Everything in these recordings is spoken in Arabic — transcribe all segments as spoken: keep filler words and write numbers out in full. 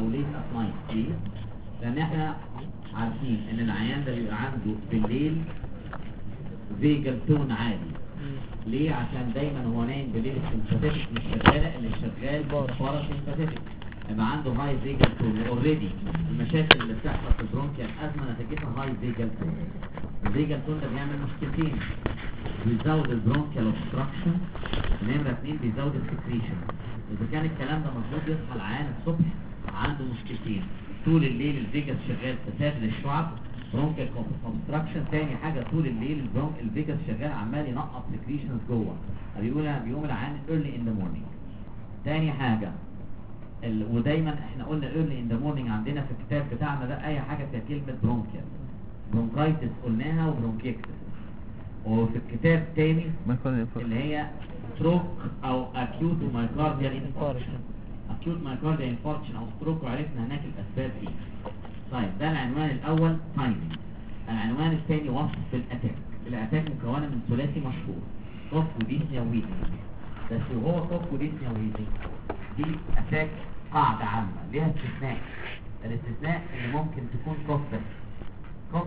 او ليت ات نايت. ليه؟ لان احنا عارفين ان العيان ده بيبقى عنده بالليل فيجل تون عالي. ليه؟ عشان دايما هو نايم بالليل السمباثيك مش شغاله، اللي شغال باراسمباثيك، يبقى عنده هاي فيجل تون. اوريدي المشاكل اللي بتحصل في البرونكيال ازمه نتيجتها هاي فيجل تون. الفيجل تون ده بيعمل مشكلتين، بيزود البرونكيال اوبستراكشن، نمره اثنين بيزود السكريشن. اذا كان الكلام ده مظبوط يصحى العيان الصبح عنده مشكلتين، طول الليل الفيجاس شغال فساد للشعب برونكيال اوبستراكشن، تاني حاجه طول الليل البرونك الفيجاس شغال عمال ينقط سكريشنز جوه، بيقول بيقوم العيان early in the morning. تاني حاجه ال... ودايما احنا قلنا early in the morning عندنا في الكتاب بتاعنا ده اي حاجه فيها كلمه برونكيال، برونكايتس قلناها وبرونكيكتس. وفي الكتاب تاني اللي هي ستروك او اكيوت مايكارديال انفاركشن، اكيوت مايكارديال انفاركشن او ستروك، وعرفنا هناك الاسباب دي. طيب ده العنوان الاول تايمينج. العنوان الثاني وصف الاتاك. الاتاك مكونه من ثلاثي مشهور، كوف وديسنيا وويزنج. بس وهو كوف وديسنيا وويزنج دي اتاك قاعده عامه ليها استثناء. الاستثناء ان ممكن تكون كوف بس. كوف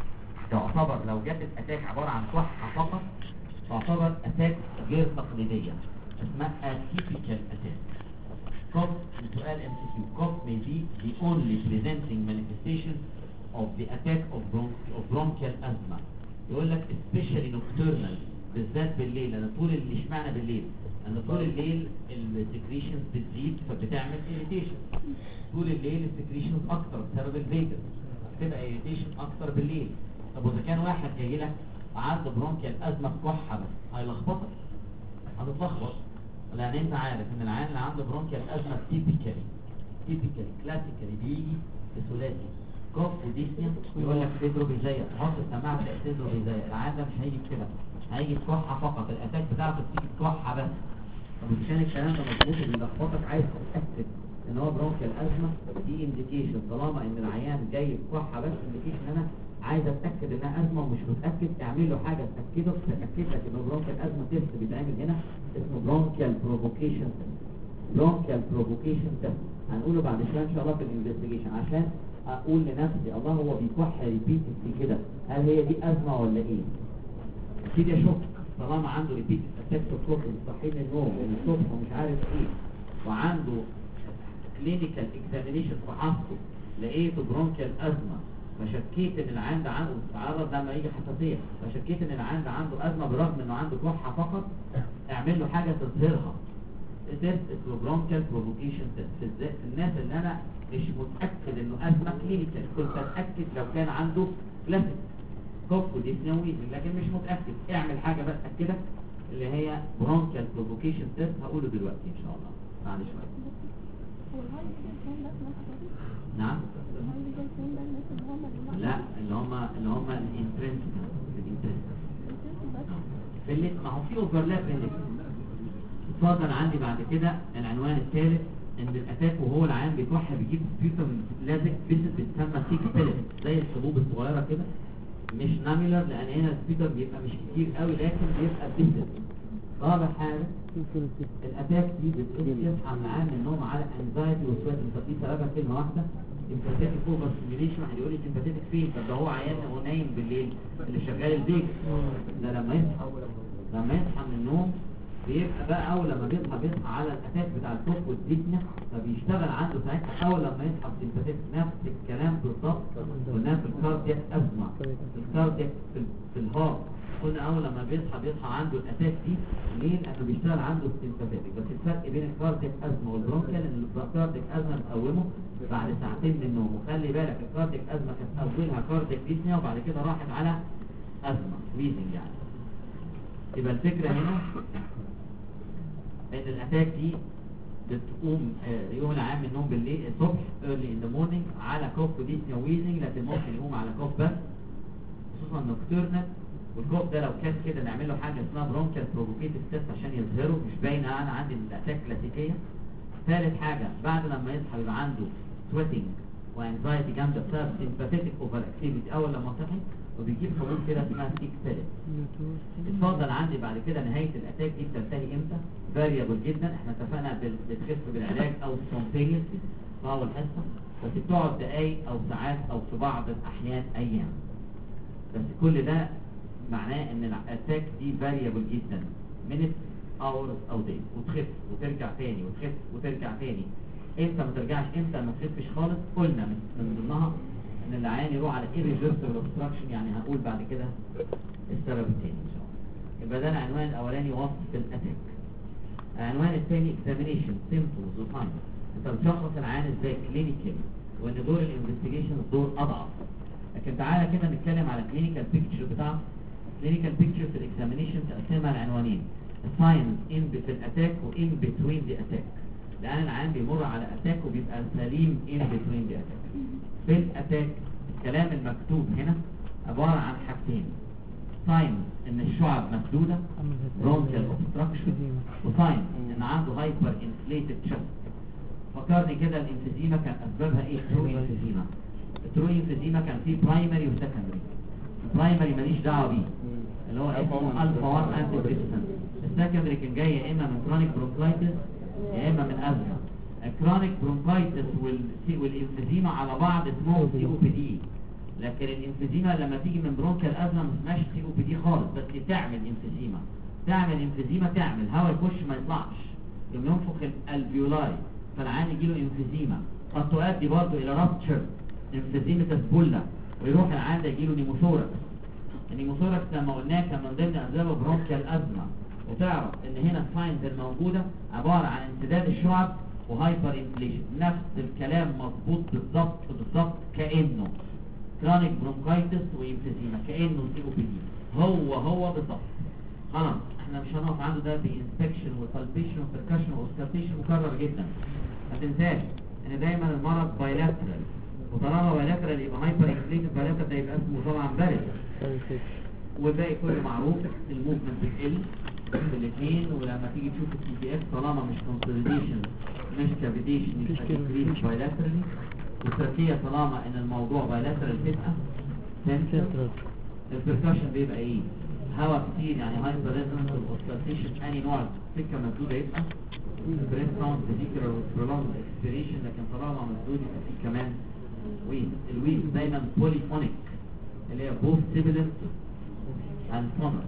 تعتبر لو جت الاتاك عباره عن كحه فقط تعتبر اتاك غير تقليديه، اسمها اتيبيكال اتاك. cough سؤال ام سي كيو. cough may be the only presenting manifestation of the attack of, bronch of bronchial asthma. يقول لك especially nocturnal، بالذات بالليل. لان طول الليل اشمعنى بالليل؟ لان طول الليل السكريشنز بتزيد فبتعمل irritation. طول الليل السكريشنز اكتر بسبب الفيجاس، بتبقى irritation اكتر بالليل. طب واذا كان واحد جاي لك عنده برونكيال ازمه بكحه بس هيلخبطك، هتتلخبط، لان انت عارف ان العيان اللي عنده برونكيال ازمه تيبيكالي تيبيكالي كلاسيكالي بيجي بثلاثي كوف وديسنيا. يقول لك صدره بيزيق، تحط السماعه تلاقي صدره بيزيق. العيان ده مش هيجي كده، هيجي بكحه فقط، الاتاك بتاعته بتيجي بكحه بس. طب عشان الكلام ده مظبوط وبيلخبطك، عايز تتاكد ان هو برونكيال ازمه، دي انديكيشن. طالما ان العيان جاي بكحه بس انديكيشن ان انا عايز اتاكد انها ازمه ومش متاكد، اعمل له حاجه تاكده تاكد لك انه برونكيال ازمه. تيست بيتعمل هنا اسمه برونكيال بروفوكيشن تيست. برونكيال بروفوكيشن تيست هنقوله بعد شويه ان شاء الله في الانفستيجيشن، عشان اقول لنفسي الله هو بيكح ريبيتد كده، هل هي دي ازمه ولا ايه؟ ابتدي اشك. طالما عنده ريبيتد اتاك في الصبح صحي من النوم ومن الصبح ومش عارف ايه، وعنده كلينيكال اكزامينيشن فحصته لقيته برونكيال ازمه، فشكيت ان العيان ده عنده تعرض لما يجي حساسيه، فشكيت ان العيان ده عنده ازمه برغم انه عنده كحه فقط، اعمل له حاجه تظهرها. تيست اسمه برونكيال بروفوكيشن تيست. في الناس اللي انا مش متاكد انه ازمه كلينيكال، كنت اتاكد لو كان عنده كلاسيك كوف وديسنيا وويزنج، لكن مش متاكد، اعمل حاجه بس تاكدك اللي هي برونكيال بروفوكيشن تيست. هقوله دلوقتي ان شاء الله بعد شويه. نعم لا، اللي هم اللي هم الانترنسك اللي ما هو في اوفرلاب بين. اتفضل. عندي بعد كده العنوان الثالث، ان الاتاك وهو العيان بيكح بيجيب سبيوتر لازق بيسد بتسمى سيك بيلت زي الحبوب الصغيره كده، مش ناميلر، لان هنا السبيوتر بيبقى مش كتير قوي لكن بيبقى بيسد. رابع حاجه الاتاك دي بتصحى العيان من النوم على انزايتي وسويت. دي سببها كلمه واحده، سمباثيتك اوفر ستيميوليشن. واحد يقول لي سمباثيتك فين؟ طب ده هو عيان وهو نايم بالليل اللي شغال البيت ده، لما يصحى لما يصحى من النوم بيبقى بقى اول لما بيصحى بيصحى على الاساس بتاع الكوف والديسنيا، فبيشتغل عنده ساعتها اول لما يصحى السمباثيتك. نفس الكلام بالظبط قلناه في الكاردياك ازمه. الكاردياك في, في الهارت قلنا اول لما بيصحى بيصحى عنده الاساس دي. ليه؟ لانه بيشتغل عنده السمباثيتك. بس الفرق بين الكاردياك ازمه والبرونكيال ان الكاردياك ازمه بتقومه بعد ساعتين من النوم. وخلي بالك الكاردياك ازمه كانت اولها كاردياك ديسنيا وبعد كده راحت على ازمه ويزنج يعني. يبقى الفكره هنا ان الاتاك دي بتقوم يوم العام من النوم بالليل الصبح early in the morning على كوف وديسنيا ويزنج، لكن ممكن يقوم على كوف بس خصوصا نوكتورنال. والكوف ده لو كان كده نعمل له حاجه اسمها برونكيال بروفوكيتيف تيست عشان يظهره، مش باينه انا عندي الاتاك كلاسيكيه. ثالث حاجه بعد لما يصحى يبقى عنده سويتنج وانزايتي جامده بسبب سمباثيتك اوفر اكتيفيتي اول لما صحي، وبيجيب حبوب كده اسمها سيك بيلت. اتفضل. عندي بعد كده نهايه الاتاك دي بتنتهي امتى؟ فاريبل جدا. احنا اتفقنا بتخف بالعلاج او سبونتينيوس. في اول حصه، بس بتقعد دقايق او ساعات او في بعض الاحيان ايام. بس كل ده معناه ان الاتاك دي فاريبل جدا، minutes hours او days، وتخف وترجع تاني وتخف وترجع تاني. امتى ما ترجعش، امتى ما تخفش خالص؟ قلنا من من ضمنها ان العيان يروح على irreversible obstruction، يعني هقول بعد كده السبب الثاني ان شاء الله. يبقى ده العنوان الاولاني، وصف الاتاك. العنوان الثاني examination symptoms وساينز. انت بتشخص العيان ازاي كلينيكال، وان دور الانفستيجيشن دور اضعف. لكن تعالى كده نتكلم على كلينيكال بيكتشر بتاع كلينيكال بيكتشر في الاكزامينيشن. تقسمها العنوانين، الساينز ان في الاتاك وان بتوين ذا اتاك. لان العيان بيمر على اتاك وبيبقى سليم ان بتوين ذا اتاك. في الاتاك الكلام المكتوب هنا عباره عن حاجتين، ساينز ان الشعب مسدوده برونكيال اوبستراكشن، وساينز ان عنده هايبر انفليتد تشست. فكرني كده الانفيزيما كان اسبابها ايه؟ ترو انفيزيما. الترو انفيزيما كان فيه برايمري وسكندري. البرايمري ماليش دعوه بيه اللي هو اسمه الفا واحد انتي ديبريسنت. السكندري كان جاي يا اما من كرونيك برونكايتس يا اما من ازمه. الكرونيك برونكايتس والانفيزيما على بعض اسمهم سي او بي دي، لكن الانفيزيما لما تيجي من برونكيال ازمه ما اسمهاش سي او بي دي خالص، بس تعمل انفيزيما. تعمل انفيزيما تعمل هواء يخش ما يطلعش، يوم ينفخ الالفيولاي فالعيان يجي له انفيزيما، قد تؤدي برضه الى رابتشر انفيزيمتس بولا، ويروح العيان ده يجي له نيموثوركس. النيموثوركس لما قلناه كان من ضمن اسباب برونكيال ازمه. وتعرف ان هنا الساينز الموجوده عباره عن انسداد الشعب وهايبر انفليشن. نفس الكلام مظبوط بالظبط بالظبط كانه كرونيك برونكايتس وانفيزيما، كانه سي او بي دي، هو هو بالظبط. خلاص احنا مش هنقف عنده، ده بانسبكشن وبالبيشن وبركشن واوسكالتيشن مكرر جدا. ما تنساش ان دايما المرض بايلاترال، وطالما بايلاترال يبقى هايبر انفليتد بايلاترال، ده يبقى اسمه طبعا بارد. والباقي كله معروف، الموفمنت بتقل في الاثنين، ولما تيجي تشوف السي بي اف طالما مش كونسوليديشن مش كافيتيشن يبقى تكريس بايلاترالي. والتركية طالما ان الموضوع بايلاترال تبقى سنترال. البركشن بيبقى ايه؟ هواء كتير يعني هايبر ريزونانس والاوسكالتيشن. اني نوع سكه مسدوده يبقى بريس ساوند فيزيكال برولونج اكسبيريشن، لكن طالما مسدود يبقى فيه كمان ويز. الويز دايما بوليفونيك اللي هي بوث سيبيلنت اند سونر.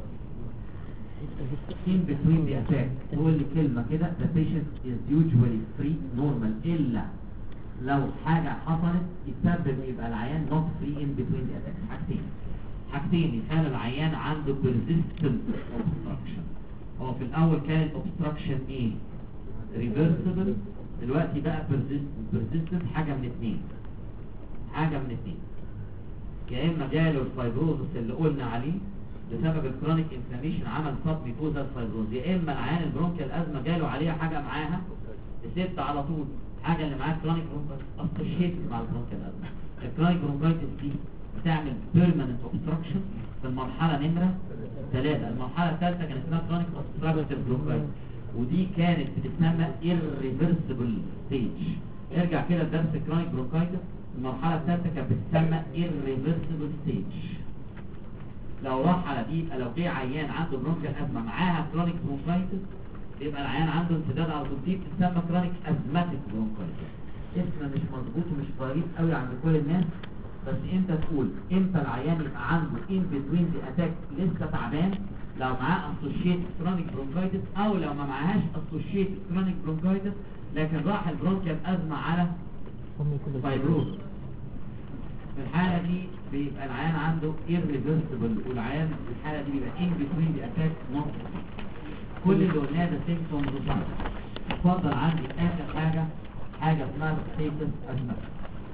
in between the attack تقول لي كلمه كده the patient is usually free normal، الا لو حاجه حصلت يسبب يبقى العيان not free in between the attacks. حاجتين حاجتين يخلي العيان عنده persistent obstruction. هو في الاول كان obstruction ايه؟ reversible، دلوقتي بقى persistent. persistent حاجه من اتنين، حاجه من اتنين، يا اما جاله الفايبروزس اللي قلنا عليه بسبب الكرونيك انفلاميشن عمل سب ميكوزال فايبروز، يا اما العيان البرونكيال ازمه جاله عليها حاجه معاها الست على طول، حاجه اللي معاها كرونيك برونكايتس اسوشيتد مع البرونكيال ازمه. الكرونيك برونكايتس دي بتعمل بيرمننت اوبستراكشن في المرحله نمره ثلاثة. المرحله الثالثه كانت اسمها كرونيك اوبستراكتيف برونكايتس، ودي كانت بتسمى irreversible stage. ارجع كده لدرس الكرونيك برونكايتس، المرحله الثالثه كانت بتسمى irreversible stage. لو راح على دي يبقى لو جه عيان عنده برونكيال ازمه معاها كرونيك برونكايتس يبقى العيان عنده انسداد على طول، دي بتسمى كرونيك ازماتيك برونكايتس. اسم مش مظبوط ومش ظريف قوي عند كل الناس، بس انت تقول امتى العيان يبقى عنده ان بتوين دي اتاك لسه تعبان، لو معاه اسوشيت كرونيك برونكايتس او لو ما معاهاش اسوشيت كرونيك برونكايتس لكن راح البرونكيال ازمه على فايبروز. في الحالة دي بيبقى العيان عنده irreversible، والعيان في الحالة دي بيبقى in between the attack not. كل اللي قلناه ده symptoms وصنع. اتفضل عندي آخر حاجة، حاجة اسمها status asthmatic.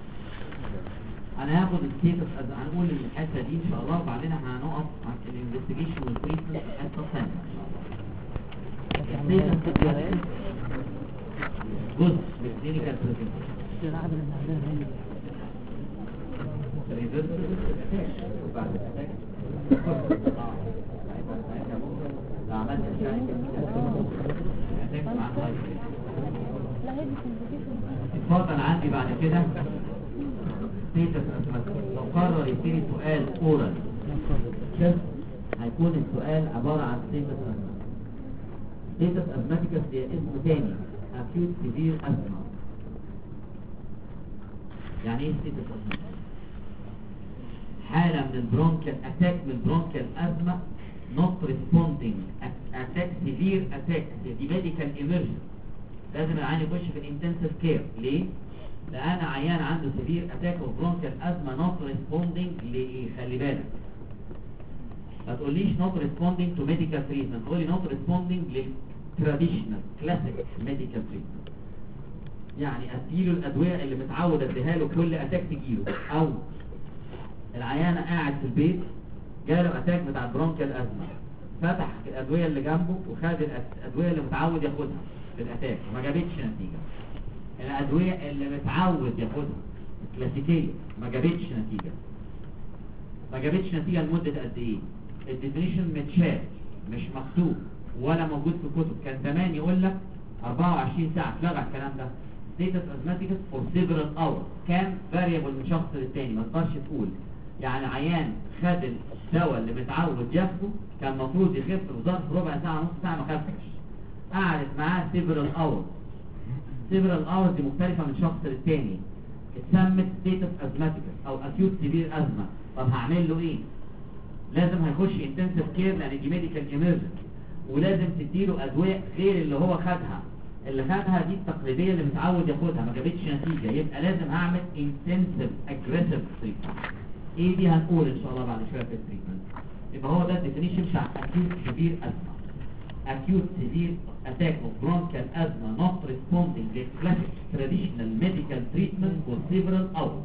أنا هاخد الستيتس هنقول الحتة دي إن شاء الله، وبعدين هنقف عن الانفستيجيشن والتريتمنت في الحتة الثانية. الستيتس asthmatic جزء من الكلينيكال بريزنتيشن. ريفيرسبل وبعد الاتاك لو عملت اتاك مع اتفضل عندي بعد كده ستيتس اسماتيك. لو قرر يبتدي سؤال اورال هيكون السؤال عباره عن ستيتس اسماتيك. ستيتس اسماتيك هي اسم تاني acute severe asthma. يعني ايه ستيتس ازماتيك؟ حالة من البرونكيال اتاك من البرونكيال ازمة not responding اتاك سيفير اتاك دي ميديكال ايمرجنسي، لازم العيان يخش في الانتنسيف كير. ليه؟ لان عيان عنده سيفير اتاك اوف برونكيال ازمة not responding لايه؟ خلي بالك ما تقوليش not responding to medical treatment، تقولي not responding للتراديشنال كلاسيك medical treatment. يعني اديله الادويه اللي متعود اديها له كل اتاك تجيله، او العيان قاعد في البيت جاله اتاك بتاع البرونكيال ازمه، فتح الادويه اللي جنبه وخد الادويه اللي متعود ياخدها في الاتاك وما جابتش نتيجه. الادويه اللي متعود ياخدها الكلاسيكيه ما جابتش نتيجه. ما جابتش نتيجه لمده قد ايه؟ الديفينيشن متشال مش مكتوب ولا موجود في الكتب. كان زمان يقول لك أربعة وعشرين ساعه، اتلغى الكلام ده. status asthmaticus for several hours كان variable من شخص للتاني، ما تقدرش تقول. يعني عيان خد الدواء اللي متعود ياخده كان المفروض يخف في ظرف ربع ساعه نص ساعه، ما خفش. قعدت معاه several hours. several hours دي مختلفه من شخص للتاني، اتسمت status asthmaticus او acute severe asthma. طب هعمل له ايه؟ لازم هيخش intensive care لان دي medical emergency، ولازم تديله ادويه غير اللي هو خدها. اللي خدها دي التقليديه اللي متعود ياخدها ما جابتش نتيجه، يبقى لازم اعمل intensive aggressive treatment. ايه دي هنقول ان شاء الله بعد شويه في التريتمنت. يبقى هو ده الديفينيشن بتاع acute severe asthma. acute severe attack of bronchial asthma not responding to classic traditional medical treatment for several hours.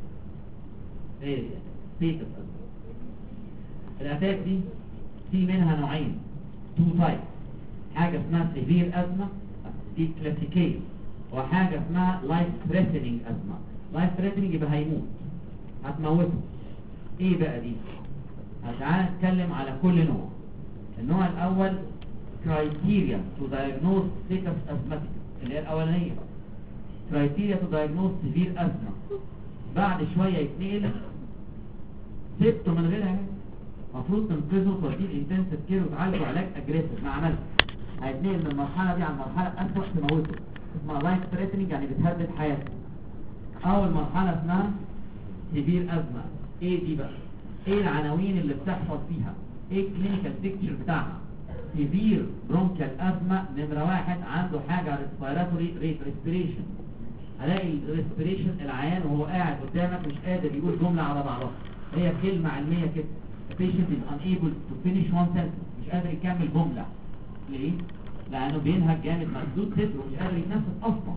ايه status asthma. الاتاك دي في منها نوعين، two types. حاجه اسمها severe asthma دي كلاسيكيه، وحاجه اسمها life threatening asthma. life threatening يبقى هيموت، هتموته. ايه بقى دي؟ تعالى نتكلم على كل نوع. النوع الاول criteria to diagnose status asthmatic اللي هي الاولانيه، criteria to diagnose severe asthma. بعد شويه يتنقل سبته من غيرها، المفروض تنقذه وتوديه الانتنسيف كير وتعالجه علاج اجريسيف، ما عملش. هيتنقل من المرحله دي على المرحله الاسوء تموته، اسمها لايف ثريتنينج يعني بتهدد حياته. اول مرحله اسمها سيفير ازمه. ايه دي بقى؟ ايه العناوين اللي بتحصل فيها؟ ايه الكلينيكال بيكتشر بتاعها؟ سيفير برونكيال ازمه نمره واحد عنده حاجه ريسبيراتوري ريت ريسبيريشن. الاقي الريسبيريشن العيان وهو قاعد قدامك مش قادر يقول جمله على بعضها، هي كلمه علميه كده. patient is unable to finish one sentence، مش قادر يكمل جمله. ليه؟ لانه بينهج جامد مسدود صدره ومش قادر يتنفس اصلا.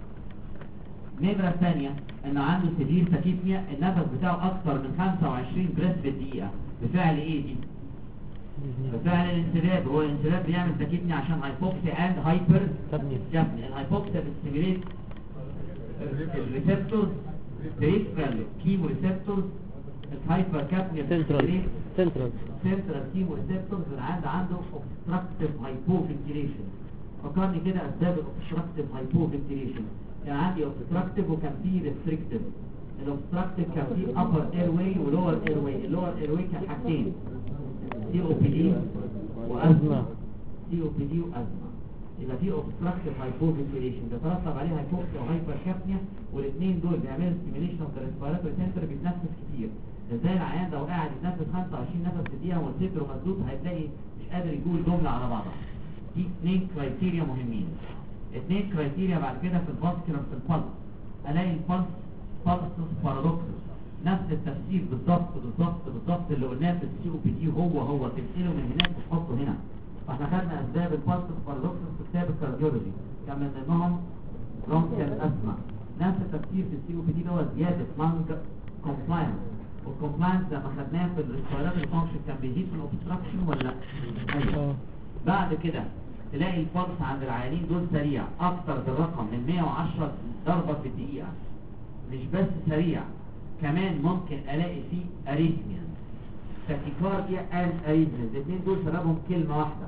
النمره الثانيه انه عنده سيفير تاكيبنيا، النفس بتاعه اكثر من خمسة وعشرين بريث في الدقيقه. بفعل ايه دي؟ بفعل الانسداد. هو الانسداد بيعمل تاكيبنيا عشان هايبوكسيا اند هايبر كابنيا. الهايبوكسيا بتستميليت الريسبتورز بريفرال كيمو ريسبتورز، الهايبر كابنيا بتستميليت سنترال سنترال كيمو ريسبتورز. العيان عنده اوبستراكتيف هايبوفنتيليشن. فكرني كده اسباب الاوبستراكتيف هايبوفنتيليشن. كان عندي اوبستراكتيف وكان فيه ريستريكتيف. الاوبستراكتيف كان فيه ابر اير واي ولور اير واي. اللور اير واي كان حاجتين، سي او بي دي وازمه. سي او بي دي وازمه. يبقى في اوبستراكتيف هايبوفنتيليشن بيترتب عليها هايبوكسيا وهايبر كابنيا، والاثنين دول بيعملوا ستيميليشن اوف ذا ريسبيراتوري سنتر، بيتنفس كتير. ازاي العيان لو قاعد يتنفس خمسة وعشرين نفس في الدقيقه وصدره مسدود هتلاقي مش قادر يقول جمله على بعضها. دي اثنين كرايتيريا مهمين. اثنين كرايتيريا بعد كده في الفاسكولار في البلس. الاقي البلس بالسس بارادوكسس، نفس التفسير بالظبط بالظبط بالظبط اللي قلناه في السي او بي دي، هو هو تنقله من هناك وتحطه هنا. فاحنا خدنا اسباب البالسس بارادوكسس في كتاب الكارديولوجي، كان من ضمنهم برونكيال ازمه. نفس التفسير في السي او بي دي اللي هو زياده لانج كومبلاينس. والكومبلاينس لما خدناه في الريسبيراتوري فانكشن كان بيزيد في الاوبستراكشن ولا لا؟ ايوه. بعد كده تلاقي البلس عند العيانين دول سريع اكتر بالرقم من مية وعشرة ضربه في الدقيقه. مش بس سريع، كمان ممكن الاقي فيه اريثميا، تاكيكارديا اند اريثميا. الاثنين دول سببهم كلمه واحده،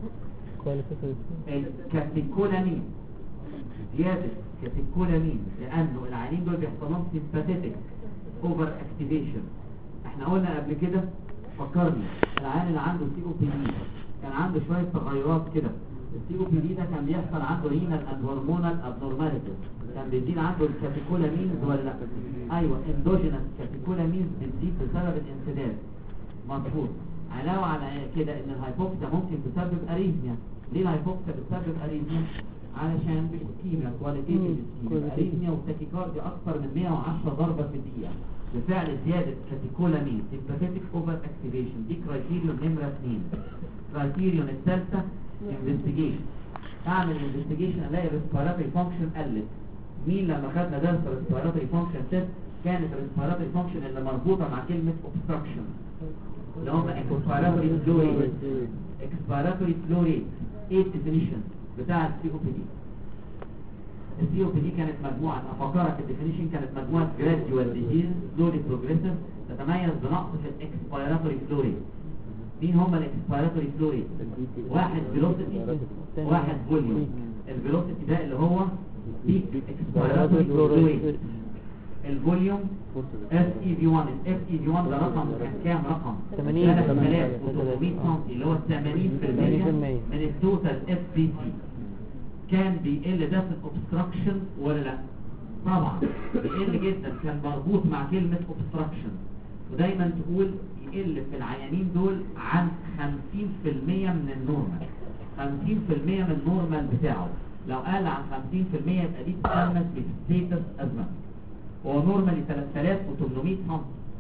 الكاتيكولامين، زياده كاتيكولامين، لانه العيانين دول بيحصل لهم سيمباثيتك اوفر اكتيفيشن. احنا قلنا قبل كده، فكرني، العيان اللي عنده سي او بي دي كان عنده شويه تغيرات كده، السي او بي دي ده كان بيحصل عنده رينال اند هرمونال ابنورماليتيز، كان بيزيد عنده الكاتيكولامينز ولا لا؟ ايوه اندوجينس كاتيكولامينز بتزيد بسبب الانسداد. مظبوط. علاوه على كده ان الهايبوكسيا ممكن تسبب اريثميا. ليه الهايبوكسيا بتسبب اريثميا؟ علشان الاسكيميا، كواليتيتيف اسكيميا، اريثميا وتاكيكارديا اكثر من مية وعشرة ضربه في الدقيقه بفعل زياده كاتيكولامين. سيمباثيك اوفر اكتيفيشن، دي كرايتيريون نمره اثنين. كرايتيريون الثالثه انفستيجيشن. اعمل انفستيجيشن الاقي الريسبيراتوري فانكشن قلت. مين لما خدنا درس الريسبيراتوري فانكشن تيست كانت الريسبيراتوري فانكشن اللي مربوطه مع كلمه اوبستراكشن اللي هم اكسبيراتوري فلو ريت. اكسبيراتوري فلو ريت ايه الديفينيشن بتاع السي او بي دي؟ السي او بي دي كانت مجموعه، افكرك الديفينيشن، كانت مجموعه جراديوال ديزيز سلولي بروجريسيف تتميز بنقص في الاكسبيراتوري فلو ريت. مين هم الاكسبيراتوري فلو ريت؟ واحد فيلوسيتي، واحد فوليوم. الفيلوسيتي ده اللي هو بيك اكسبيراتوري فلو ريت. الفوليوم اف اي في واحد. اف اي في واحد ده رقم كان كام؟ رقم ثمانين آلاف وثمانمية سم اللي هو ثمانين بالمية من التوتال اف بي سي. كان بيقل ده في الاوبستراكشن ولا لا؟ طبعا بيقل جدا، كان مربوط مع كلمه اوبستراكشن. ودايما تقول يقل في العيانين دول عن خمسين بالمية من النورمال. خمسين بالمية من النورمال بتاعه، لو قل عن خمسين بالمية يبقى دي تسمى ستيتس ازمه. هو نورمالي ثلاثة آلاف وثمانمية سم،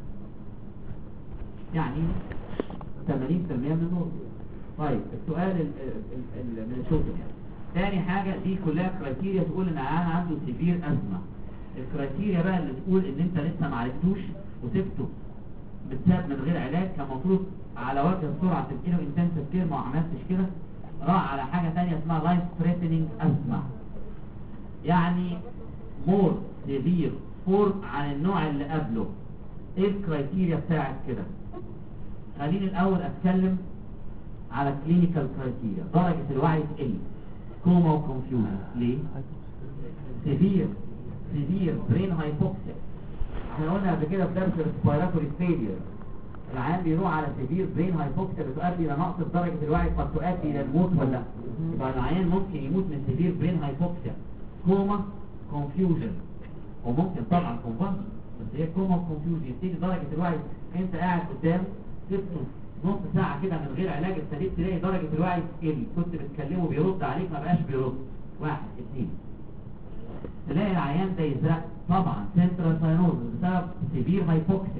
يعني ثمانين بالمية من النورمال. طيب السؤال ال ال ال من الشوط يعني. تاني حاجة دي كلها كرايتيريا تقول ان انا عنده سيفير ازمة. الكرايتيريا بقى اللي تقول ان انت لسه ما عرفتوش وسبته بتساب من غير علاج، كان المفروض على وجه السرعة تبقيله انتنسيف كير، ما عملتش كده، راح على حاجة تانية اسمها لايف ثريتنينج ازمة، يعني مور سيفير فور عن النوع اللي قبله. ايه الكرايتيريا بتاعت كده؟ خليني الاول اتكلم على كلينيكال كرايتيريا. درجة الوعي تقل، كوما وكونفيوجن. ليه؟ سيفير سيفير برين هايبوكسيا. احنا قلنا قبل كده في درس الريسبيراتوري فيلير العيان بيروح على سيفير برين هايبوكسيا بتؤدي الى نقص في درجة الوعي، قد تؤدي الى الموت ولا لا؟ يبقى العيان ممكن يموت من سيفير برين هايبوكسيا، كوما، كونفيوجن، وممكن طبعا كونفرجن، بس هي كوما وكونفيوجن. يبتدي درجة الوعي انت قاعد قدام سبته نص ساعة كده من غير علاج، ابتديت تلاقي درجة الوعي تقل، كنت بتكلمه بيرد عليك ما بقاش بيرد. واحد اثنين تلاقي العيان ده يزرق، طبعا سنترال ساينوز بسبب سيفير هايبوكسيا.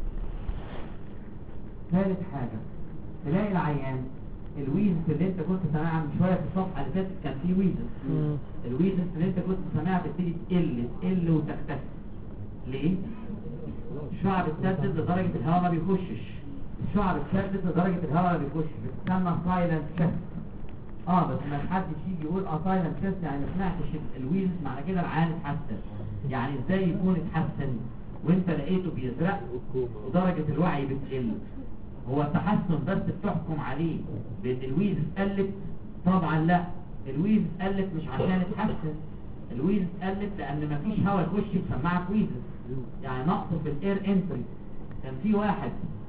ثالث حاجة تلاقي العيان الويزس اللي انت كنت سامعها من شوية في الصفحة اللي فاتت كان فيه ويزس، الويزس اللي انت كنت سامعها بتبتدي تقل تقل وتختفي. ليه؟ الشعب اتسدد لدرجة الهواء ما بيخشش، الشعب اتسدد لدرجة الهواء ما بيخشش، بتسمى سايلنت شيست. اه بس ما حدش يجي يقول اه سايلنت شيست يعني ما سمعتش الويزس، معنى كده العيان اتحسن. يعني ازاي يكون اتحسن وانت لقيته بيزرق ودرجة الوعي بتقل؟ هو التحسن بس بتحكم عليه بان الويزس قلت؟ طبعا لا، الويزس قلت مش عشان اتحسن، الويزس قلت لان مفيش هواء يخش يسمعك ويزس، يعني نقص في الاير انتري. كان في واحد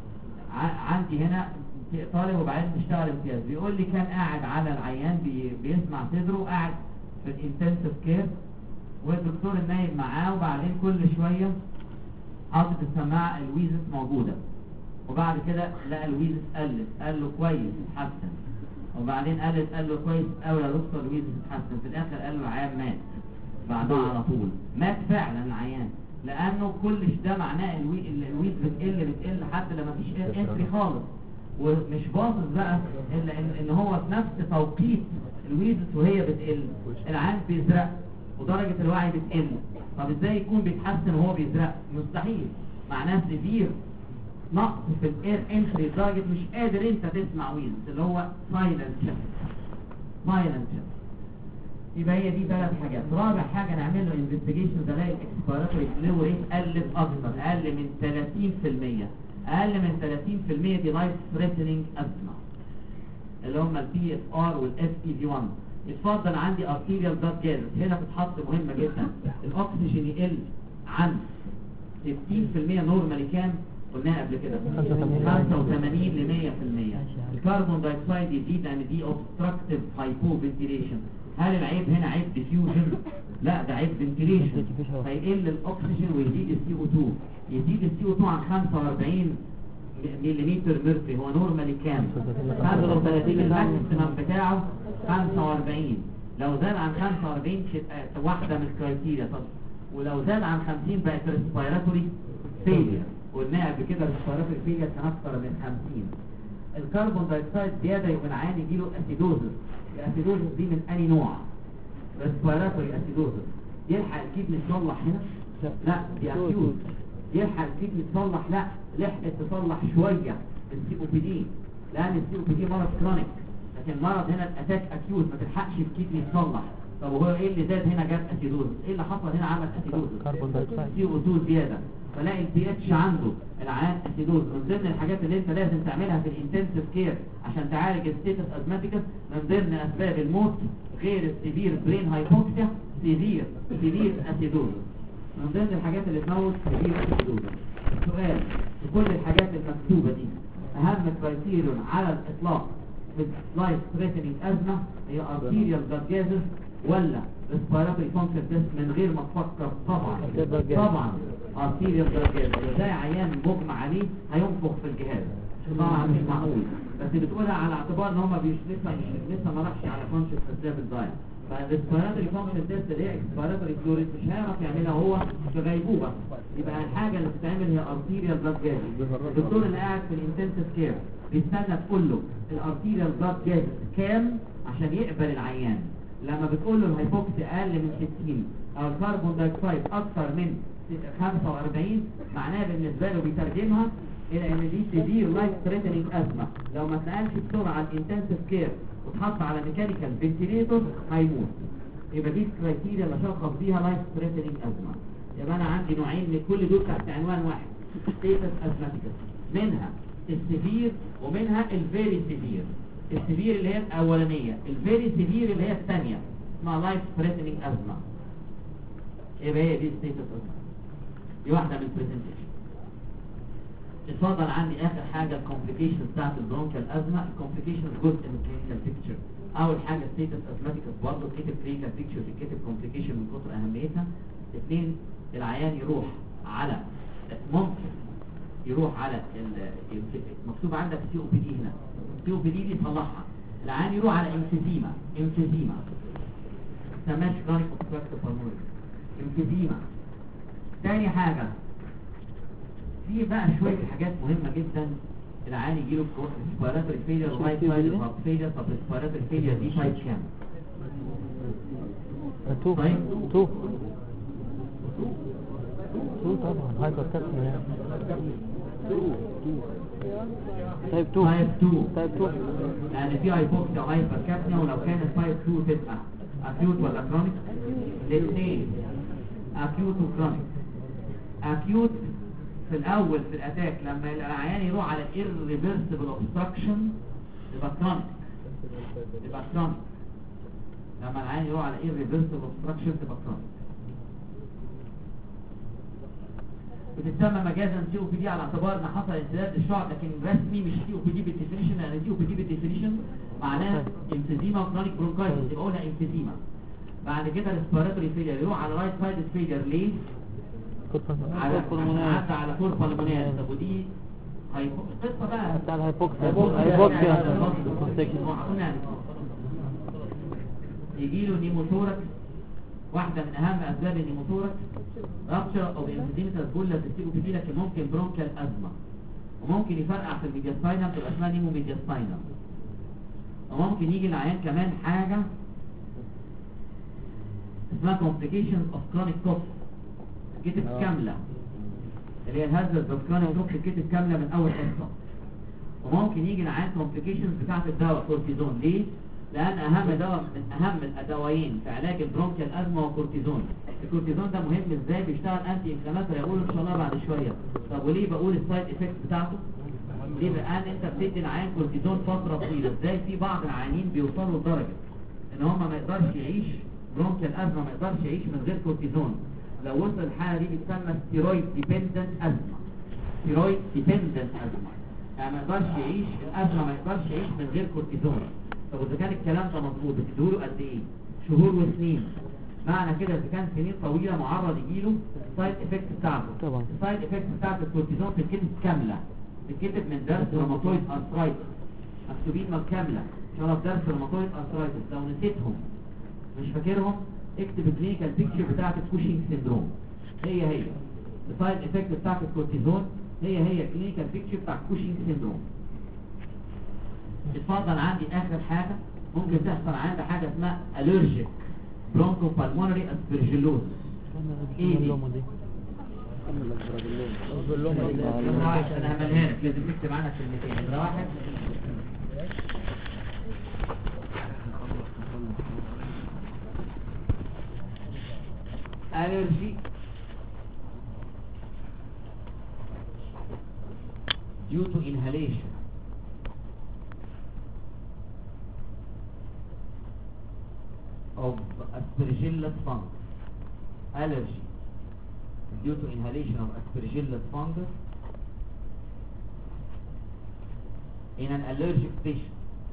عندي هنا طالب وبعدين بيشتغل امتياز، بيقول لي كان قاعد على العيان بي بيسمع صدره، قاعد في الانتنسيف كير والدكتور النايب معاه، وبعدين كل شويه حاطط السماعه الويزس موجوده، وبعد كده لقى الويزس قلت، قال له كويس اتحسن، وبعدين قلت قال له كويس قوي يا دكتور الويزس اتحسن، في الاخر قال له العيان مات بعدها على طول. مات فعلا العيان، لانه كلش ده معناه الوي... الويز بتقل بتقل لحد لما مفيش انتري خالص، ومش باصص بقى الا ان, إن هو في نفس توقيت الويزس وهي بتقل العيان بيزرق ودرجة الوعي بتقل. طب ازاي يكون بيتحسن وهو بيزرق؟ مستحيل، معناه سيفير نقص في الاير انتري لدرجة مش قادر انت تسمع ويزس، اللي هو سايلنت شيست. سايلنت شيست. يبقى هي دي ثلاث حاجات. رابع حاجة نعمل له انفستيجيشن، نلاقي الاكسبيراتوري فلو ريت قلت اكتر، اقل من ثلاثين بالمية، اقل من ثلاثين بالمية دي لايف ثريتنينج ازمة، اللي هم البي اف ار والاف اي في واحد. اتفضل عندي ارتيريال بلاد جازز، هنا بتحط مهمة جدا، الاكسجين يقل عن ستين بالمية نورمالي كام؟ قلناها قبل كده خمسة وثمانين ل مية في المية. الكربون دايوكسيد يزيد لان دي اوبستراكتيف هايبوفنتيليشن. هل العيب هنا عيب ديفيوجن؟ لا ده عيب فنتيليشن، فيقل الاكسجين ويزيد السي او اتنين. يزيد السي او اتنين عن خمسة وأربعين ملم ميركوري، هو نورمالي كام؟ خمسة وثلاثين، الماكسيمم بتاعه خمسة وأربعين. لو زاد عن خمسة وأربعين واحدة من الكرايتيريا. طب ولو زاد عن خمسين بقت ريسبيراتوري فيلير، قلناها قبل كده ريسبيراتوري فيلير كان اكتر من خمسين. الكربون دايوكسيد زياده يبقى العيان يجيله اسيدوزس. الاسيدوزس دي من انهي نوع؟ ريسبيراتوري اسيدوزس. يلحق الكدني تصلح هنا؟ لا دي اكيوت. يلحق الكدني تصلح؟ لا لحقت تصلح شويه السي او بي دي، لان السي او بي دي مرض كرونيك، لكن مرض هنا الاتاك اكيوت ما تلحقش الكدني تصلح. طب وهو ايه اللي زاد هنا جاب اسيدوزس؟ ايه اللي حصل هنا عمل اسيدوزس؟ كربون دايوكسيد سي او اتنين زياده، فلاقي البي اتش عنده العيان اسيدوز. من ضمن الحاجات اللي انت لازم تعملها في الانتنسيف كير عشان تعالج الستيتس ازماتيكس، من ضمن اسباب الموت غير السيفير برين هايبوكسيا سيفير سيفير اسيدوز. من ضمن الحاجات اللي تموت سيفير اسيدوز. سؤال، في كل الحاجات المكتوبه دي اهم كرايتيريون على الاطلاق في لايف ثريتنينج ازمه هي ارتيريال بلاد جازز ولا ريسبيراتوري فانكشن تيست؟ من غير ما تفكر طبعا طبعا ارتيريال بلاد جازز. ازاي عيان مغمى عليه هينفخ في الجهاز؟ طبعا مش معقول، بس بتقولها على اعتبار ان هم لسه لسه ما راحش على كونشس ليفل دايت. فالريسبيراتوري فانكشن تيست اللي هي اكسبيراتوري فلوريد مش هيعرف يعملها هو في غيبوبه، يبقى الحاجه اللي بتتعمل هي ارتيريال بلاد جازز. الدكتور اللي قاعد في الانتنسيف كير بيستنى تقول له الارتيريال بلاد جازز كام عشان يقبل العيان. لما بتقول له الهايبوكسي اقل من ستين او الكربون دايوكسيد اكثر من خمسة وأربعين، معناها بالنسبه له بيترجمها الى ان دي سيفير لايف ثريتنينج ازمه. لو ما اتنقلش بسرعه على الانتنسيف كير واتحط على ميكانيكال فنتيليتور هيموت. يبقى دي الكرايتيريا اللي اشخص بيها لايف ثريتنينج ازمه. يبقى انا عندي نوعين من كل دول تحت عنوان واحد، ستيتس ازماتيكس، منها السيفير ومنها الفيري سيفير. السيفير اللي هي الاولانيه، الفيري سيفير اللي هي الثانيه اسمها لايف ثريتنينج ازمه. يبقى هي دي ستيتس ازمه، دي واحده من البرزنتيشن. اتفضل عندي اخر حاجه الكومبليكيشنز بتاعت البرونكيال ازمه. الكومبليكيشنز جزء من الكلينيكال بيكتشر. اول حاجه ستيتس ازماتيكس برضه تكتب كلينيكال بيكتشر، تكتب كومبليكيشن من كتر اهميتها. اثنين، العيان يروح على ممكن يروح على مكتوب عندك سي او بي دي هنا، السي او بي دي دي تصلحها. العيان يروح على امفيزيما، امفيزيما سماش كرونيك اوبستراكتيف بالمونري امفيزيما. تاني حاجه في بقى شويه حاجات مهمه جدا. العيان يجي له ريسبيراتوري فيلير ورايت سايد هارت فيلير. طب ريسبيراتوري فيلير دي تايب كام؟ تو طيب تو تو طبعا هايبر كابنيا. تايب تو تايب اتنين تايب تو يعني في هايبوكسيا وهايبر كابنيا. ولو كانت تايب اتنين تبقى اكيوت ولا كرونيك؟ الاثنين اكيوت وكرونيك. اكيوت في الاول في الاتاك لما العيان يروح على irreversible obstruction يبقى كرونيك، يبقى كرونيك. لما العيان يروح على irreversible obstruction تبقى كرونيك. بتتسمى مجازا سي او بي دي على اعتبار ان حصل انسداد للشعب، لكن رسمي مش سي او بي دي بالديفينيشن، لان سي او بي دي بالديفينيشن معناه امفيزيما وكرونيك برونكايتس، يبقى قلنا امفيزيما. بعد كده ريسبيراتوري فيلير يروح على رايت سايد فيلير. ليه؟ على عدى على فور بالمونيال. طب ودي هيبقى قصه بقى بتاع الهايبوكسيا هايبوكسيا يجي له نيموثوركس. واحده من اهم اسباب النيموثوركس رابشر او انفيزيمتاس بولا في السي او بي دي، لكن ممكن برونكيال ازمه، وممكن يفرقع في الميدياستاينم تبقى اسمها نيمو ميدياستاينم. وممكن يجي العيان كمان حاجه اسمها complications of chronic cough الكتب كاملة، اللي هي الهازارد اوف كرونيك كوف الكتب كاملة من اول حصة. وممكن يجي العيان complications بتاعت الدواء كورتيزون. ليه؟ لان اهم دواء من اهم الادويين في علاج البرونكيال ازمه هو كورتيزون. الكورتيزون ده مهم ازاي؟ بيشتغل انتي انفلاماتوري، هقول ان شاء الله بعد شويه. طب وليه بقول السايد افكت بتاعته؟ ليه بقى انت بتدي العيان كورتيزون فتره طويله؟ ازاي في بعض العيانين بيوصلوا لدرجه ان هم ما يقدرش يعيش برونكيال ازمه، ما يقدرش يعيش من غير كورتيزون. لو وصل الحاله دي بتسمى ستيرويد ديبندنت ازمه. ستيرويد ديبندنت ازمه، يعني ما يقدرش يعيش الازمه، ما يقدرش يعيش من غير كورتيزون. طب اذا كان الكلام ده مظبوط بتديله قد ايه؟ شهور وسنين. معنى كده اذا كان سنين طويله معرض يجيله السايد افكت بتاعته. طبعا. السايد افكت بتاعت الكورتيزون بتتكتب كامله، بتتكتب من درس روماتويد ارثرايتس، مكتوبين كامله ان شاء الله في درس روماتويد ارثرايتس. لو نسيتهم مش فاكرهم اكتب الكلينيكال بيكتشر بتاعت الكوشنج سيندروم، هي هي السايد افكت بتاعت الكورتيزون، هي هي الكلينيكال بيكتشر بتاع الكوشنج سيندروم. اتفضل. عندي اخر حاجه ممكن تحصل عندي حاجه اسمها الرجيك برونكو بالمونري اسبرجيلوز. ايه دي؟ نمرة واحد انا هملها لك، لازم تكتب عنها كلمتين. نمرة واحد allergy due to inhalation of Aspergillus fungus. Allergy due to inhalation of Aspergillus fungus in an allergic patient.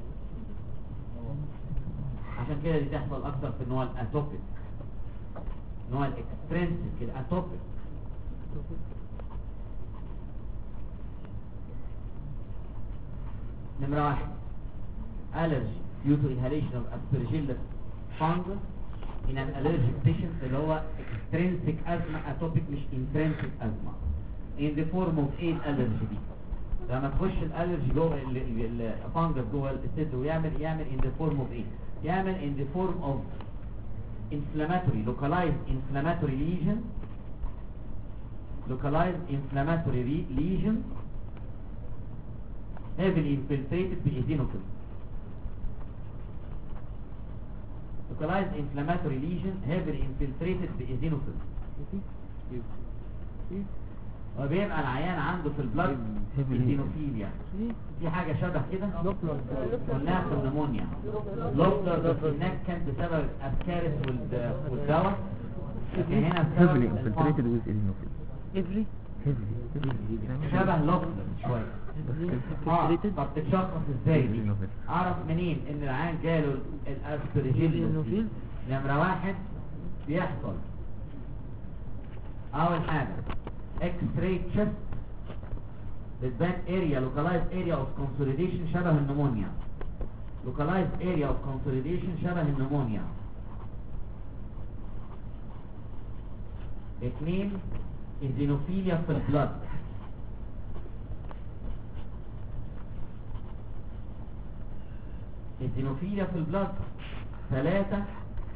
عشان كده دي تحصل اكتر في النوع الاتوبيك، نوع الاكسترنسك الاتوبيك. نمرة واحد allergy due to inhalation of Aspergillus fungus in an allergic patient اللي هو extrinsic asthma atopic مش intrinsic asthma in the form of ايه الالرجي دي. لما تخش الالرجي جوه الفانجس جوه الصدر ويعمل يعمل in the form of ايه؟ يعمل in the form of inflammatory localized inflammatory lesion localized inflammatory lesion heavily infiltrated بالايزينوفيل. localized inflammatory lesion heavily infiltrated بالايزينوفيل. وبيبقى العيان عنده في البلد ايزينوفيليا. في حاجة شبه كده قلناها في النمونيا. لوبلر ده في هناك كان بسبب الاسكارس والدواء، لكن هنا بسبب infiltrated with eosinophil. Every شبه لوبلر شوية. اه طب تتشخص ازاي دي؟ اعرف منين ان العيان جاله الاسبرجيلوس؟ نمرة واحد بيحصل اول حاجة X-ray chest بتبان area localized area of consolidation شبه النمونيا. localized area of consolidation شبه النمونيا. اثنين ايزينوفيليا في البلد. ايزينوفيليا في البلد. ثلاثة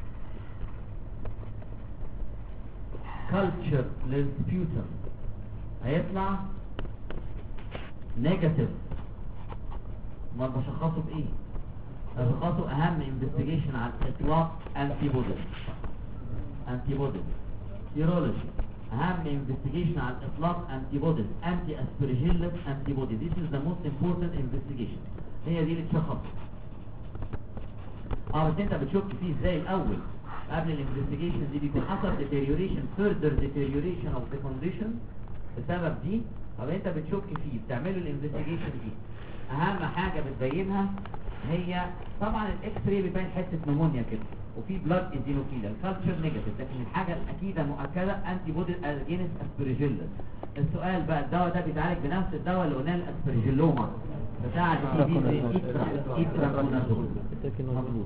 culture للسبيوتم هيطلع نيجاتيف. ما بشخصه بايه؟ بشخصه اهم انفستيجيشن على الاطلاق انتي بودي. انتي بودي سيرولوجي اهم انفستيجيشن على الاطلاق انتي بودي، انتي اسبرجيلس انتي بودي. This is the most important investigation. هي دي اللي تشخص. اه بس انت بتشك فيه ازاي الاول؟ قبل الانفستيجيشن دي بيكون حصل deterioration further deterioration of the condition بسبب دي. طب انت بتشك فيه بتعمله الانفستيجيشن دي، اهم حاجة بتبينها هي طبعا الاكس راي بيبين حتة نمونيا كده وفي بلاد ايزينوفيليا. الكالتشر نيجاتيف، لكن الحاجة الاكيدة مؤكدة انتي بودي اجينست اسبرجيلس. السؤال بقى الدواء ده بيتعالج بنفس الدواء اللي قلناه الاسبرجيلوما بتاع التي بي زي ايترا ايتراكونازول. مظبوط.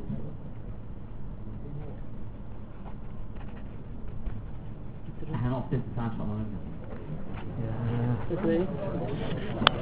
احنا نقف تلت ساعة ان شاء الله.